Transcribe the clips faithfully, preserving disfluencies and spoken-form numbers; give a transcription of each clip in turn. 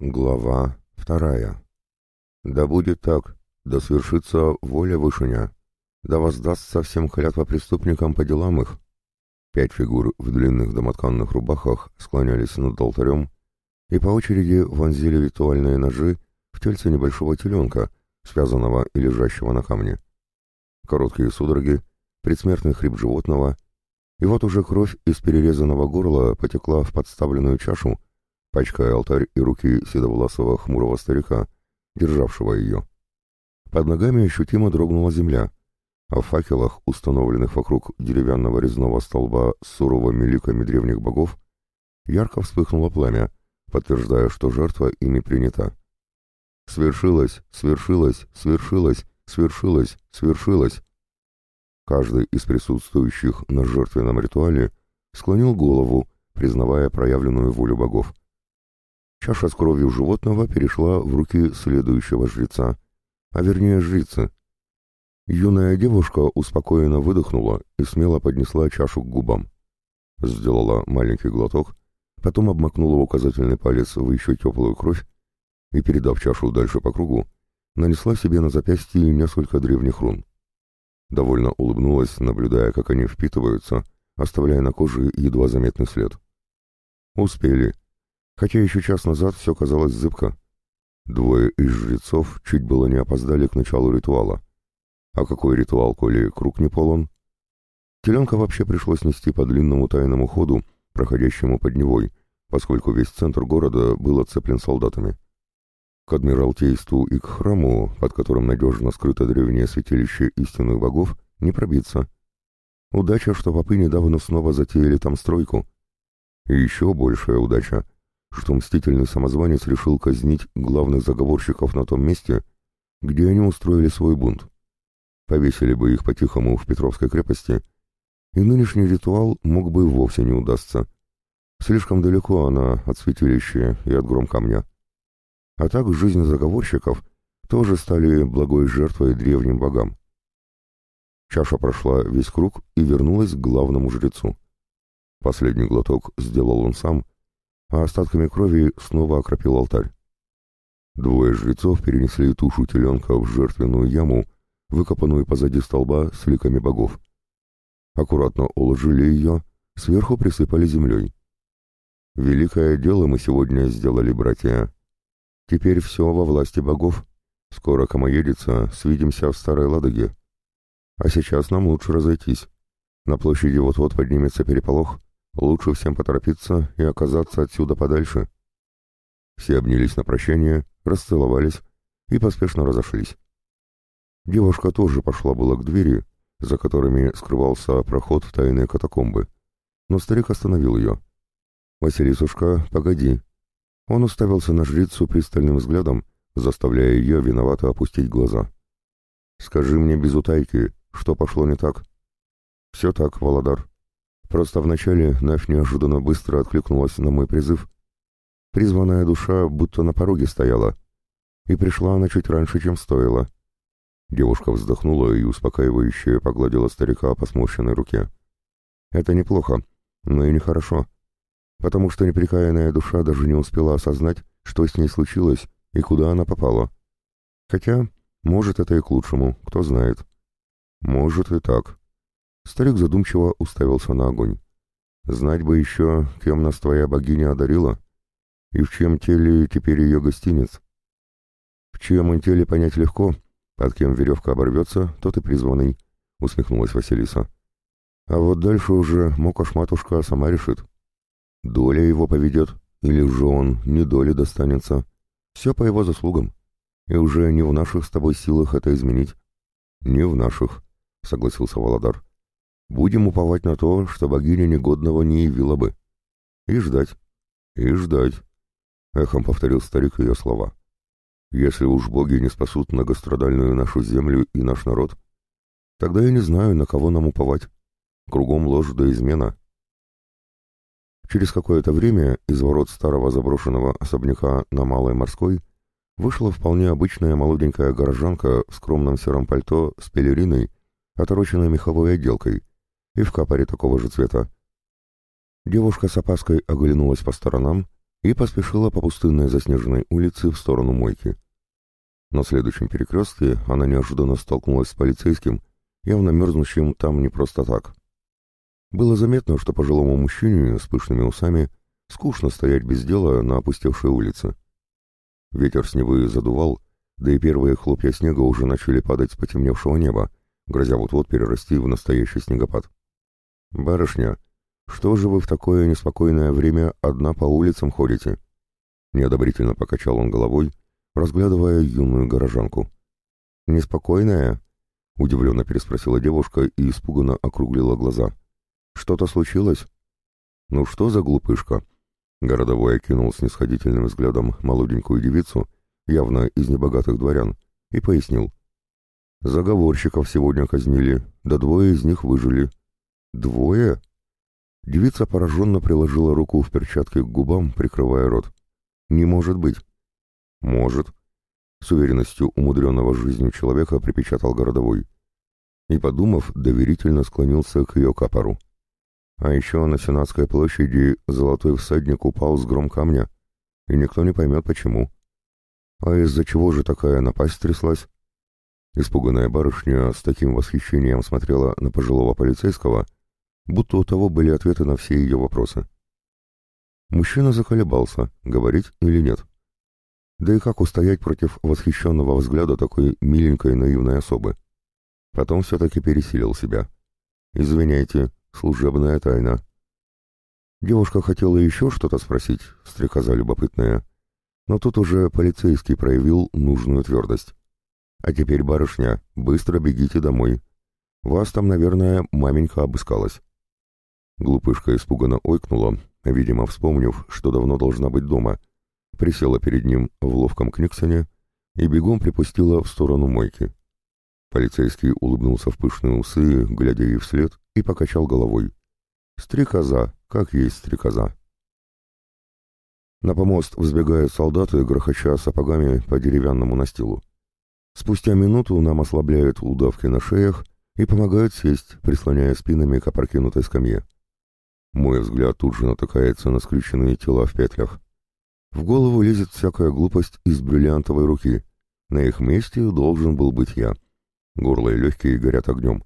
Глава вторая. Да будет так, да свершится воля Вышиня, да воздастся всем клятва преступникам по делам их. Пять фигур в длинных домотканных рубахах склонялись над алтарем и по очереди вонзили ритуальные ножи в тельце небольшого теленка, связанного и лежащего на камне. Короткие судороги, предсмертный хрип животного, и вот уже кровь из перерезанного горла потекла в подставленную чашу, пачкая алтарь и руки седовласого хмурого старика, державшего ее. Под ногами ощутимо дрогнула земля, а в факелах, установленных вокруг деревянного резного столба с суровыми ликами древних богов, ярко вспыхнуло пламя, подтверждая, что жертва ими принята. Свершилось, свершилось, свершилось, свершилось, свершилось. Каждый из присутствующих на жертвенном ритуале склонил голову, признавая проявленную волю богов. Чаша с кровью животного перешла в руки следующего жреца, а вернее жрицы. Юная девушка успокоенно выдохнула и смело поднесла чашу к губам. Сделала маленький глоток, потом обмакнула указательный палец в еще теплую кровь и, передав чашу дальше по кругу, нанесла себе на запястье несколько древних рун. Довольно улыбнулась, наблюдая, как они впитываются, оставляя на коже едва заметный след. Успели. Хотя еще час назад все казалось зыбко. Двое из жрецов чуть было не опоздали к началу ритуала. А какой ритуал, коли круг не полон? Теленка вообще пришлось нести по длинному тайному ходу, проходящему под Невой, поскольку весь центр города был оцеплен солдатами. К Адмиралтейству и к храму, под которым надежно скрыто древнее святилище истинных богов, не пробиться. Удача, что попы недавно снова затеяли там стройку. И еще большая удача, что мстительный самозванец решил казнить главных заговорщиков на том месте, где они устроили свой бунт. Повесили бы их по-тихому в Петровской крепости, и нынешний ритуал мог бы вовсе не удастся. Слишком далеко она от святилища и от гром камня. А так жизнь заговорщиков тоже стали благой жертвой древним богам. Чаша прошла весь круг и вернулась к главному жрецу. Последний глоток сделал он сам, а остатками крови снова окропил алтарь. Двое жрецов перенесли тушу теленка в жертвенную яму, выкопанную позади столба с ликами богов. Аккуратно уложили ее, сверху присыпали землей. Великое дело мы сегодня сделали, братья. Теперь все во власти богов. Скоро комоедица, свидимся в Старой Ладоге. А сейчас нам лучше разойтись. На площади вот-вот поднимется переполох. Лучше всем поторопиться и оказаться отсюда подальше. Все обнялись на прощание, расцеловались и поспешно разошлись. Девушка тоже пошла было к двери, за которыми скрывался проход в тайные катакомбы, но старик остановил ее. «Василисушка, погоди». Он уставился на жрицу пристальным взглядом, заставляя ее виновато опустить глаза. «Скажи мне без утайки, что пошло не так?» «Все так, Володар. Просто вначале Навь неожиданно быстро откликнулась на мой призыв. Призванная душа будто на пороге стояла, и пришла она чуть раньше, чем стоило». Девушка вздохнула и успокаивающе погладила старика по сморщенной руке. «Это неплохо, но и нехорошо, потому что непрекаянная душа даже не успела осознать, что с ней случилось и куда она попала. Хотя, может, это и к лучшему, кто знает». «Может и так». Старик задумчиво уставился на огонь. «Знать бы еще, кем нас твоя богиня одарила, и в чьем теле теперь ее гостиниц». «В чьем теле понять легко, под кем веревка оборвется, тот и призванный», — усмехнулась Василиса. «А вот дальше уже Мокош-матушка сама решит. Доля его поведет, или же он не доли достанется. Все по его заслугам, и уже не в наших с тобой силах это изменить». «Не в наших», — согласился Володар. «Будем уповать на то, что богиня негодного не явила бы. И ждать, и ждать», — эхом повторил старик ее слова. «Если уж боги не спасут многострадальную нашу землю и наш народ, тогда я не знаю, на кого нам уповать. Кругом ложь да измена». Через какое-то время из ворот старого заброшенного особняка на Малой Морской вышла вполне обычная молоденькая горожанка в скромном сером пальто с пелериной, отороченной меховой отделкой, и в капоре такого же цвета. Девушка с опаской оглянулась по сторонам и поспешила по пустынной заснеженной улице в сторону мойки. На следующем перекрестке она неожиданно столкнулась с полицейским, явно мерзнущим там не просто так. Было заметно, что пожилому мужчине с пышными усами скучно стоять без дела на опустевшей улице. Ветер с Невы задувал, да и первые хлопья снега уже начали падать с потемневшего неба, грозя вот-вот перерасти в настоящий снегопад. «Барышня, что же вы в такое неспокойное время одна по улицам ходите?» Неодобрительно покачал он головой, разглядывая юную горожанку. «Неспокойная?» — удивленно переспросила девушка и испуганно округлила глаза. «Что-то случилось?» «Ну что за глупышка?» Городовой окинул снисходительным взглядом молоденькую девицу, явно из небогатых дворян, и пояснил. «Заговорщиков сегодня казнили, да двое из них выжили». «Двое?» Девица пораженно приложила руку в перчатке к губам, прикрывая рот. «Не может быть». «Может», — с уверенностью умудренного жизнью человека припечатал городовой. И, подумав, доверительно склонился к ее капору. А еще на Сенатской площади золотой всадник упал с гром камня, и никто не поймет почему. А из-за чего же такая напасть тряслась? Испуганная барышня с таким восхищением смотрела на пожилого полицейского, будто у того были ответы на все ее вопросы. Мужчина заколебался, говорить или нет. Да и как устоять против восхищенного взгляда такой миленькой наивной особы? Потом все-таки пересилил себя. «Извиняйте, служебная тайна». Девушка хотела еще что-то спросить, стрекоза любопытная, но тут уже полицейский проявил нужную твердость. «А теперь, барышня, быстро бегите домой. Вас там, наверное, маменька обыскалась». Глупышка испуганно ойкнула, видимо, вспомнив, что давно должна быть дома, присела перед ним в ловком книгсоне и бегом припустила в сторону мойки. Полицейский улыбнулся в пышные усы, глядя ей вслед, и покачал головой. «Стрекоза, как есть стрекоза». На помост взбегают солдаты, грохоча сапогами по деревянному настилу. Спустя минуту нам ослабляют удавки на шеях и помогают сесть, прислоняя спинами к опрокинутой скамье. Мой взгляд тут же натыкается на скрюченные тела в петлях. В голову лезет всякая глупость из бриллиантовой руки. На их месте должен был быть я. Горло и легкие горят огнем.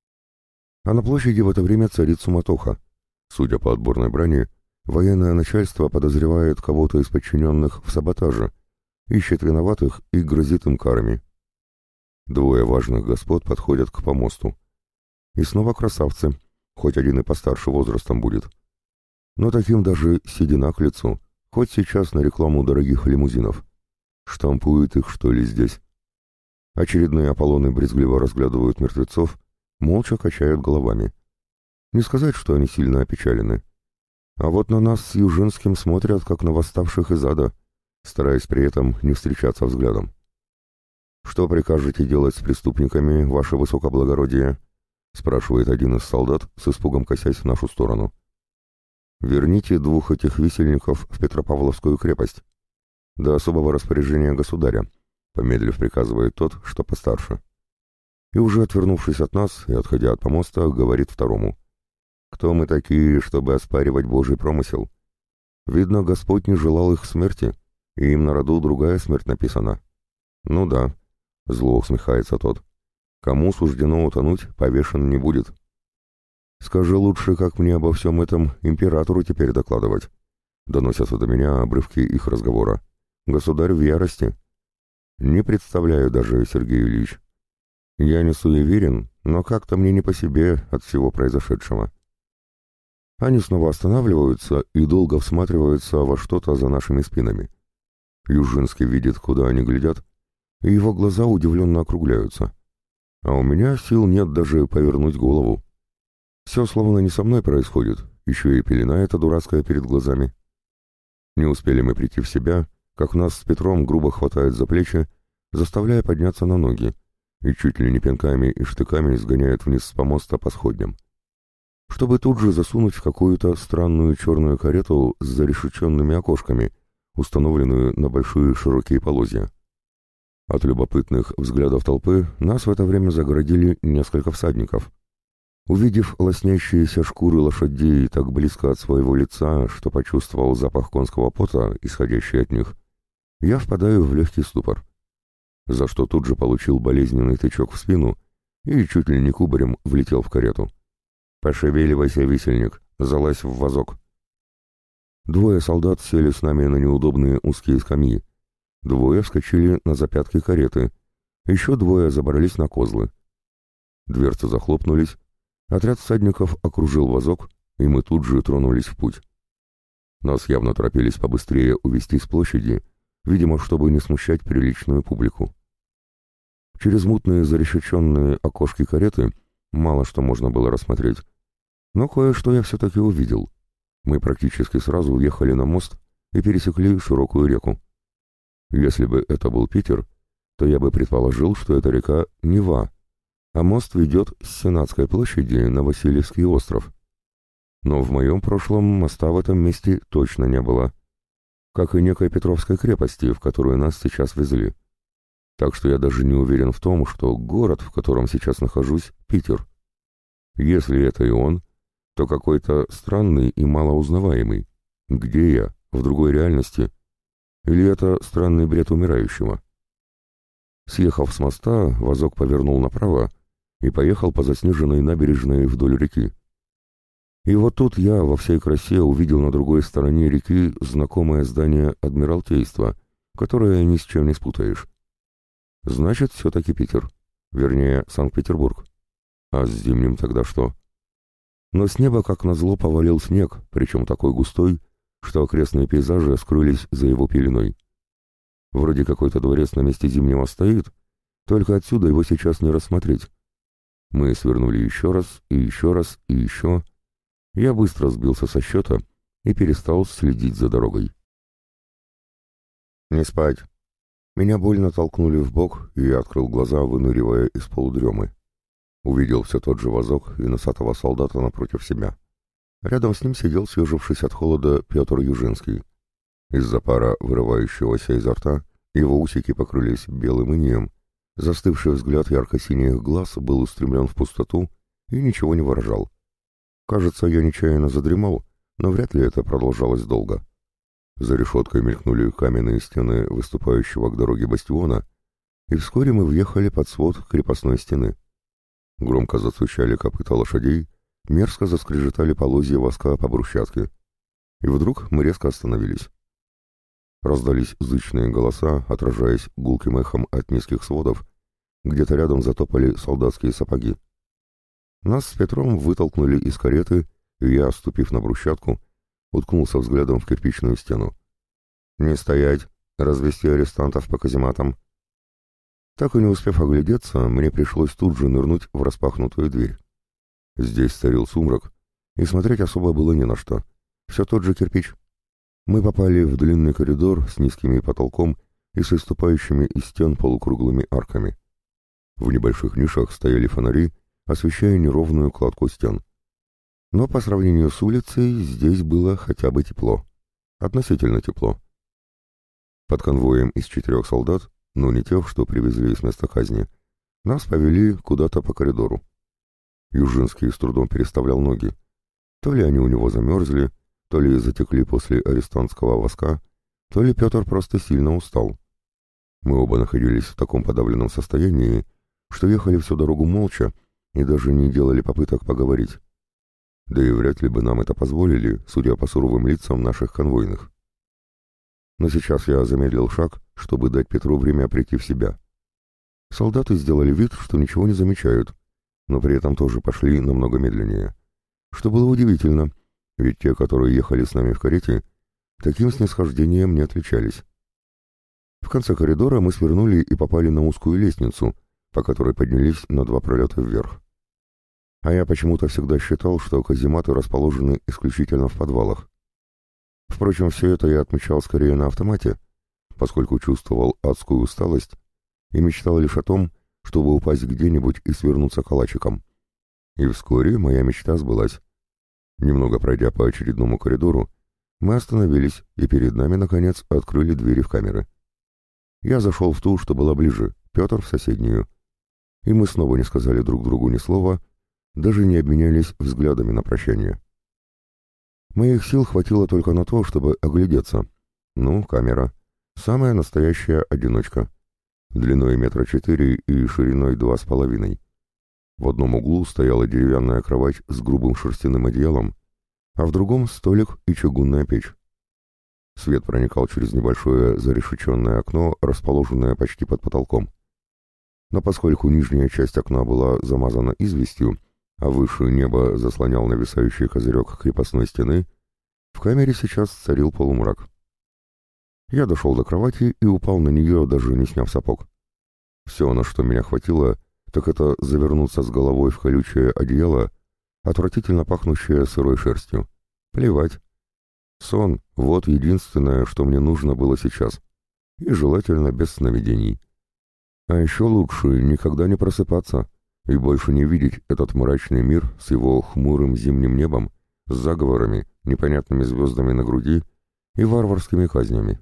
А на площади в это время царит суматоха. Судя по отборной брани, военное начальство подозревает кого-то из подчиненных в саботаже, ищет виноватых и грозит им карами. Двое важных господ подходят к помосту. И снова красавцы, хоть один и постарше возрастом будет. Но таким даже седина к лицу, хоть сейчас на рекламу дорогих лимузинов. Штампуют их, что ли, здесь? Очередные Аполлоны брезгливо разглядывают мертвецов, молча качают головами. Не сказать, что они сильно опечалены. А вот на нас с Южинским смотрят, как на восставших из ада, стараясь при этом не встречаться взглядом. «Что прикажете делать с преступниками, ваше высокоблагородие?» — спрашивает один из солдат, с испугом косясь в нашу сторону. «Верните двух этих висельников в Петропавловскую крепость. До особого распоряжения государя», — помедлив приказывает тот, что постарше. И уже отвернувшись от нас и отходя от помоста, говорит второму. «Кто мы такие, чтобы оспаривать Божий промысел? Видно, Господь не желал их смерти, и им на роду другая смерть написана». «Ну да», — зло усмехается тот. «Кому суждено утонуть, повешен не будет». «Скажи лучше, как мне обо всем этом императору теперь докладывать?» Доносятся до меня обрывки их разговора. «Государь в ярости». «Не представляю даже, Сергей Ильич. Я не суеверен, но как-то мне не по себе от всего произошедшего». Они снова останавливаются и долго всматриваются во что-то за нашими спинами. Южинский видит, куда они глядят, и его глаза удивленно округляются. А у меня сил нет даже повернуть голову. Все словно не со мной происходит, еще и пелена эта дурацкая перед глазами. Не успели мы прийти в себя, как нас с Петром грубо хватает за плечи, заставляя подняться на ноги, и чуть ли не пинками и штыками сгоняют вниз с помоста по сходням, чтобы тут же засунуть в какую-то странную черную карету с зарешеченными окошками, установленную на большие широкие полозья. От любопытных взглядов толпы нас в это время загородили несколько всадников. Увидев лоснящиеся шкуры лошадей так близко от своего лица, что почувствовал запах конского пота, исходящий от них, я впадаю в легкий ступор, за что тут же получил болезненный тычок в спину и чуть ли не кубарем влетел в карету. «Пошевеливайся, висельник, залазь в вазок». Двое солдат сели с нами на неудобные узкие скамьи, двое вскочили на запятки кареты, еще двое забрались на козлы. Дверцы захлопнулись, отряд всадников окружил вазок, и мы тут же тронулись в путь. Нас явно торопились побыстрее увести с площади, видимо, чтобы не смущать приличную публику. Через мутные зарешеченные окошки кареты мало что можно было рассмотреть, но кое-что я все-таки увидел. Мы практически сразу уехали на мост и пересекли широкую реку. Если бы это был Питер, то я бы предположил, что это река Нева, а мост ведет с Сенатской площади на Васильевский остров. Но в моем прошлом моста в этом месте точно не было, как и некой Петровской крепости, в которую нас сейчас везли. Так что я даже не уверен в том, что город, в котором сейчас нахожусь, Питер. Если это и он, то какой-то странный и малоузнаваемый. Где я? В другой реальности? Или это странный бред умирающего? Съехав с моста, вазок повернул направо и поехал по заснеженной набережной вдоль реки. И вот тут я во всей красе увидел на другой стороне реки знакомое здание Адмиралтейства, которое ни с чем не спутаешь. Значит, все-таки Питер. Вернее, Санкт-Петербург. А с зимним тогда что? Но с неба, как назло, повалил снег, причем такой густой, что окрестные пейзажи скрылись за его пеленой. Вроде какой-то дворец на месте зимнего стоит, только отсюда его сейчас не рассмотреть. Мы свернули еще раз, и еще раз, и еще. Я быстро сбился со счета и перестал следить за дорогой. «Не спать!» Меня больно толкнули в бок, и я открыл глаза, выныривая из полудремы. Увидел все тот же вазок и носатого солдата напротив себя. Рядом с ним сидел, съежившись от холода, Петр Южинский. Из-за пара, вырывающегося изо рта, его усики покрылись белым инеем, застывший взгляд ярко-синих глаз был устремлен в пустоту и ничего не выражал. Кажется, я нечаянно задремал, но вряд ли это продолжалось долго. За решеткой мелькнули каменные стены выступающего к дороге бастиона, и вскоре мы въехали под свод крепостной стены. Громко застучали копыта лошадей, мерзко заскрежетали полозья воска по брусчатке. И вдруг мы резко остановились. Раздались зычные голоса, отражаясь гулким эхом от низких сводов, где-то рядом затопали солдатские сапоги. Нас с Петром вытолкнули из кареты, и я, ступив на брусчатку, уткнулся взглядом в кирпичную стену. «Не стоять! Развести арестантов по казематам!» Так и не успев оглядеться, мне пришлось тут же нырнуть в распахнутую дверь. Здесь царил сумрак, и смотреть особо было не на что. Все тот же кирпич. Мы попали в длинный коридор с низким потолком и с выступающими из стен полукруглыми арками. В небольших нишах стояли фонари, освещая неровную кладку стен. Но по сравнению с улицей здесь было хотя бы тепло. Относительно тепло. Под конвоем из четырех солдат, но не тех, что привезли из места казни, нас повели куда-то по коридору. Южинский с трудом переставлял ноги. То ли они у него замерзли, то ли затекли после арестантского воска, то ли Петр просто сильно устал. Мы оба находились в таком подавленном состоянии, что ехали всю дорогу молча и даже не делали попыток поговорить. Да и вряд ли бы нам это позволили, судя по суровым лицам наших конвойных. Но сейчас я замедлил шаг, чтобы дать Петру время прийти в себя. Солдаты сделали вид, что ничего не замечают, но при этом тоже пошли намного медленнее. Что было удивительно, ведь те, которые ехали с нами в карете, таким снисхождением не отличались. В конце коридора мы свернули и попали на узкую лестницу, по которой поднялись на два пролета вверх. А я почему-то всегда считал, что казематы расположены исключительно в подвалах. Впрочем, все это я отмечал скорее на автомате, поскольку чувствовал адскую усталость и мечтал лишь о том, чтобы упасть где-нибудь и свернуться калачиком. И вскоре моя мечта сбылась. Немного пройдя по очередному коридору, мы остановились, и перед нами, наконец, открыли двери в камеры. Я зашел в ту, что была ближе, Петр в соседнюю. И мы снова не сказали друг другу ни слова, даже не обменялись взглядами на прощание. Моих сил хватило только на то, чтобы оглядеться. Ну, камера. Самая настоящая одиночка. Длиной метра четыре и шириной два с половиной. В одном углу стояла деревянная кровать с грубым шерстяным одеялом, а в другом столик и чугунная печь. Свет проникал через небольшое зарешеченное окно, расположенное почти под потолком. Но поскольку нижняя часть окна была замазана известью, а выше небо заслонял нависающий козырек крепостной стены, в камере сейчас царил полумрак. Я дошел до кровати и упал на нее, даже не сняв сапог. Все, на что меня хватило, так это завернуться с головой в колючее одеяло, отвратительно пахнущее сырой шерстью. Плевать. Сон — вот единственное, что мне нужно было сейчас. И желательно без сновидений. А еще лучше никогда не просыпаться и больше не видеть этот мрачный мир с его хмурым зимним небом, с заговорами, непонятными звездами на груди и варварскими казнями.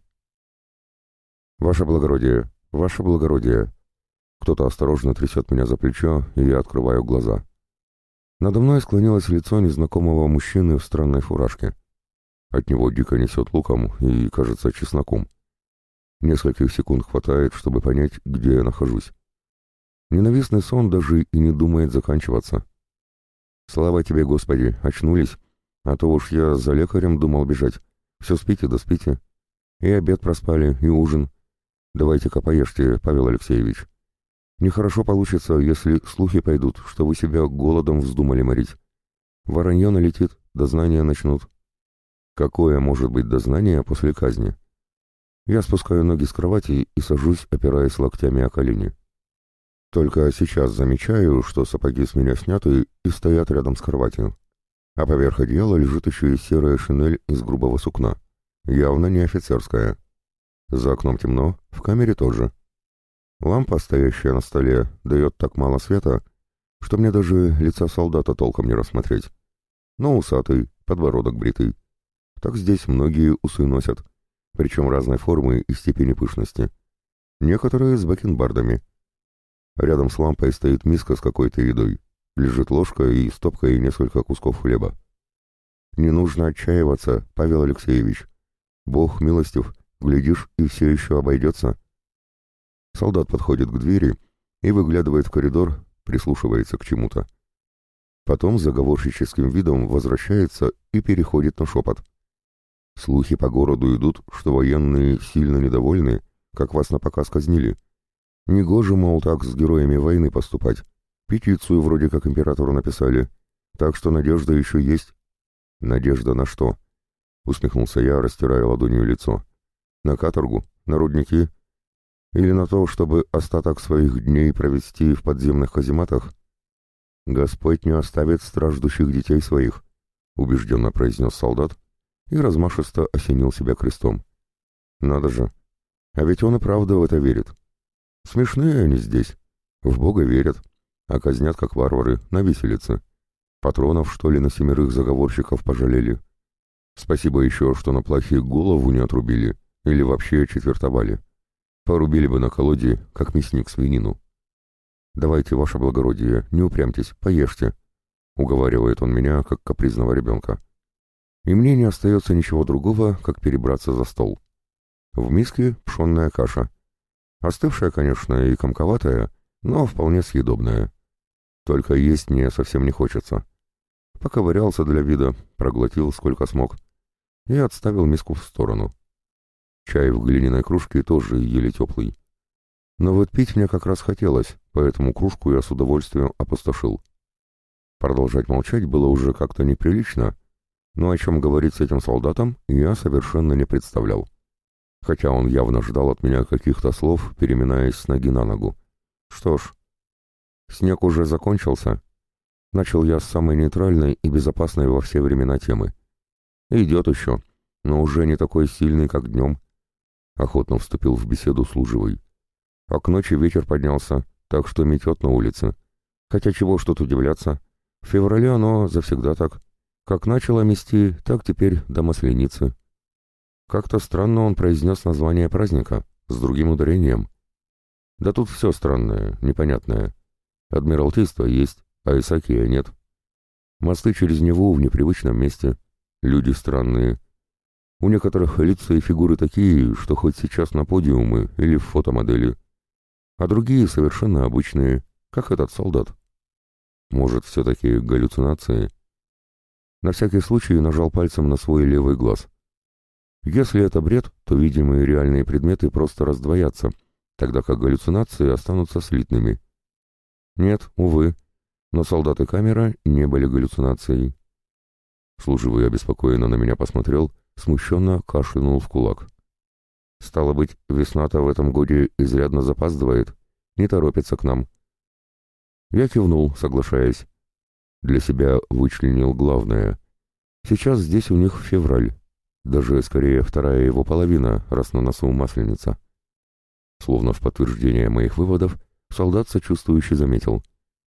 «Ваше благородие, ваше благородие!» Кто-то осторожно трясет меня за плечо, и я открываю глаза. Надо мной склонилось лицо незнакомого мужчины в странной фуражке. От него дико несет луком и, кажется, чесноком. Нескольких секунд хватает, чтобы понять, где я нахожусь. Ненавистный сон даже и не думает заканчиваться. Слава тебе, Господи, очнулись, а то уж я за лекарем думал бежать. Все спите да спите. И обед проспали, и ужин. Давайте-ка поешьте, Павел Алексеевич. Нехорошо получится, если слухи пойдут, что вы себя голодом вздумали морить. Воронье налетит, дознания начнут. Какое может быть дознание после казни? Я спускаю ноги с кровати и сажусь, опираясь локтями о колени. Только сейчас замечаю, что сапоги с меня сняты и стоят рядом с кроватью. А поверх одеяла лежит еще и серая шинель из грубого сукна. Явно не офицерская. За окном темно, в камере тоже. Лампа, стоящая на столе, дает так мало света, что мне даже лица солдата толком не рассмотреть. Но усатый, подбородок бритый. Так здесь многие усы носят, причем разной формы и степени пышности. Некоторые с бакенбардами. Рядом с лампой стоит миска с какой-то едой. Лежит ложка и стопка и несколько кусков хлеба. Не нужно отчаиваться, Павел Алексеевич. Бог милостив, глядишь, и все еще обойдется. Солдат подходит к двери и выглядывает в коридор, прислушивается к чему-то. Потом с заговорщическим видом возвращается и переходит на шепот. Слухи по городу идут, что военные сильно недовольны, как вас напоказ казнили. Негоже, мол, так с героями войны поступать. Петицию вроде как императору написали, так что надежда еще есть. Надежда на что? Усмехнулся я, растирая ладонью лицо. На каторгу? На рудники? Или на то, чтобы остаток своих дней провести в подземных казематах? Господь не оставит страждущих детей своих, убежденно произнес солдат и размашисто осенил себя крестом. Надо же, а ведь он и правда в это верит. Смешные они здесь, в Бога верят, а казнят как варвары, на виселице. Патронов, что ли, на семерых заговорщиков пожалели. Спасибо еще, что на плахе голову не отрубили или вообще четвертовали. Порубили бы на колоде, как мясник свинину. «Давайте, ваше благородие, не упрямьтесь, поешьте», — уговаривает он меня, как капризного ребенка. И мне не остается ничего другого, как перебраться за стол. В миске пшенная каша. Остывшая, конечно, и комковатая, но вполне съедобная. Только есть мне совсем не хочется. Поковырялся для вида, проглотил сколько смог и отставил миску в сторону. Чай в глиняной кружке тоже еле теплый. Но вот пить мне как раз хотелось, поэтому кружку я с удовольствием опустошил. Продолжать молчать было уже как-то неприлично, но о чем говорить с этим солдатом я совершенно не представлял. Хотя он явно ждал от меня каких-то слов, переминаясь с ноги на ногу. Что ж, снег уже закончился. Начал я с самой нейтральной и безопасной во все времена темы. Идет еще, но уже не такой сильный, как днем. Охотно вступил в беседу служивый. А к ночи ветер поднялся, так что метет на улице. Хотя чего ж тут удивляться. В феврале оно завсегда так. Как начало мести, так теперь до Масленицы. Как-то странно он произнес название праздника, с другим ударением. Да тут все странное, непонятное. Адмиралтейство есть, а Исаакия нет. Мосты через него в непривычном месте. Люди странные. У некоторых лица и фигуры такие, что хоть сейчас на подиумы или в фотомодели. А другие совершенно обычные, как этот солдат. Может, все-таки галлюцинации? На всякий случай нажал пальцем на свой левый глаз. Если это бред, то видимые реальные предметы просто раздвоятся, тогда как галлюцинации останутся слитными. Нет, увы, но солдат и камера не были галлюцинацией. Служивый обеспокоенно на меня посмотрел, смущенно кашлянул в кулак. Стало быть, весна-то в этом годе изрядно запаздывает, не торопится к нам. Я кивнул, соглашаясь. Для себя вычленил главное. Сейчас здесь у них февраль. Даже, скорее, вторая его половина, раз на носу масленица. Словно в подтверждение моих выводов, солдат сочувствующе заметил.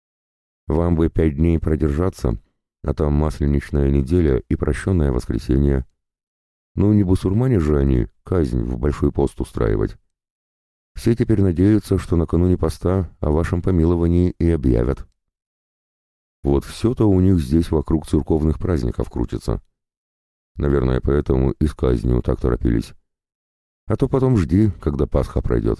«Вам бы пять дней продержаться, а там масленичная неделя и прощенное воскресенье. Ну, не бусурмане же они, казнь в большой пост устраивать. Все теперь надеются, что накануне поста о вашем помиловании и объявят». Вот все-то у них здесь вокруг церковных праздников крутится. Наверное, поэтому и с казнью так торопились. А то потом жди, когда Пасха пройдет.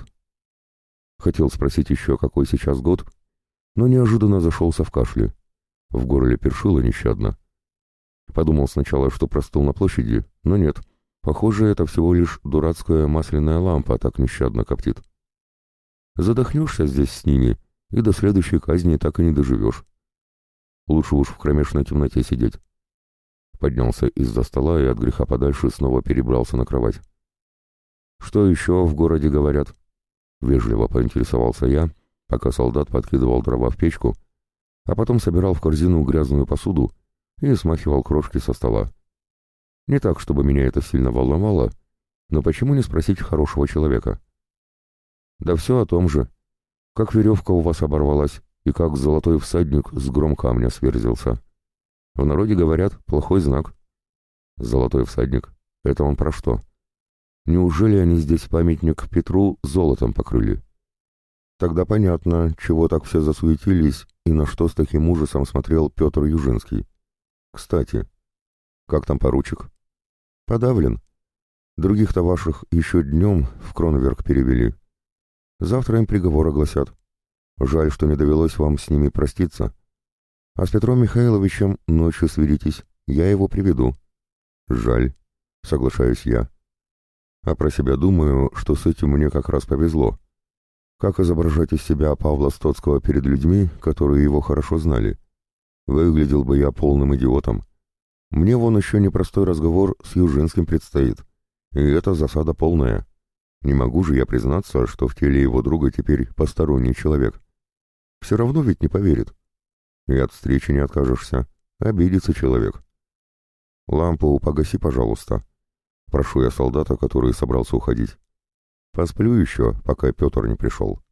Хотел спросить еще, какой сейчас год, но неожиданно зашелся в кашле. В горле першило нещадно. Подумал сначала, что простыл на площади, но нет. Похоже, это всего лишь дурацкая масляная лампа так нещадно коптит. Задохнешься здесь с ними, и до следующей казни так и не доживешь. Лучше уж в кромешной темноте сидеть. Поднялся из-за стола и от греха подальше снова перебрался на кровать. «Что еще в городе говорят?» Вежливо поинтересовался я, пока солдат подкидывал дрова в печку, а потом собирал в корзину грязную посуду и смахивал крошки со стола. Не так, чтобы меня это сильно волновало, но почему не спросить хорошего человека? Да все о том же. Как веревка у вас оборвалась, и как золотой всадник с гром камня сверзился. В народе говорят, плохой знак. Золотой всадник. Это он про что? Неужели они здесь памятник Петру золотом покрыли? Тогда понятно, чего так все засуетились и на что с таким ужасом смотрел Петр Южинский. Кстати, как там поручик? Подавлен. Других-то ваших еще днем в Кронверк перевели. Завтра им приговор огласят. Жаль, что не довелось вам с ними проститься. А с Петром Михайловичем ночью свидитесь, я его приведу. Жаль, соглашаюсь я. А про себя думаю, что с этим мне как раз повезло. Как изображать из себя Павла Стоцкого перед людьми, которые его хорошо знали? Выглядел бы я полным идиотом. Мне вон еще непростой разговор с Южинским предстоит. И это засада полная. Не могу же я признаться, что в теле его друга теперь посторонний человек. Все равно ведь не поверит. И от встречи не откажешься. Обидится человек. Лампу погаси, пожалуйста. Прошу я солдата, который собрался уходить. Посплю еще, пока Петр не пришел.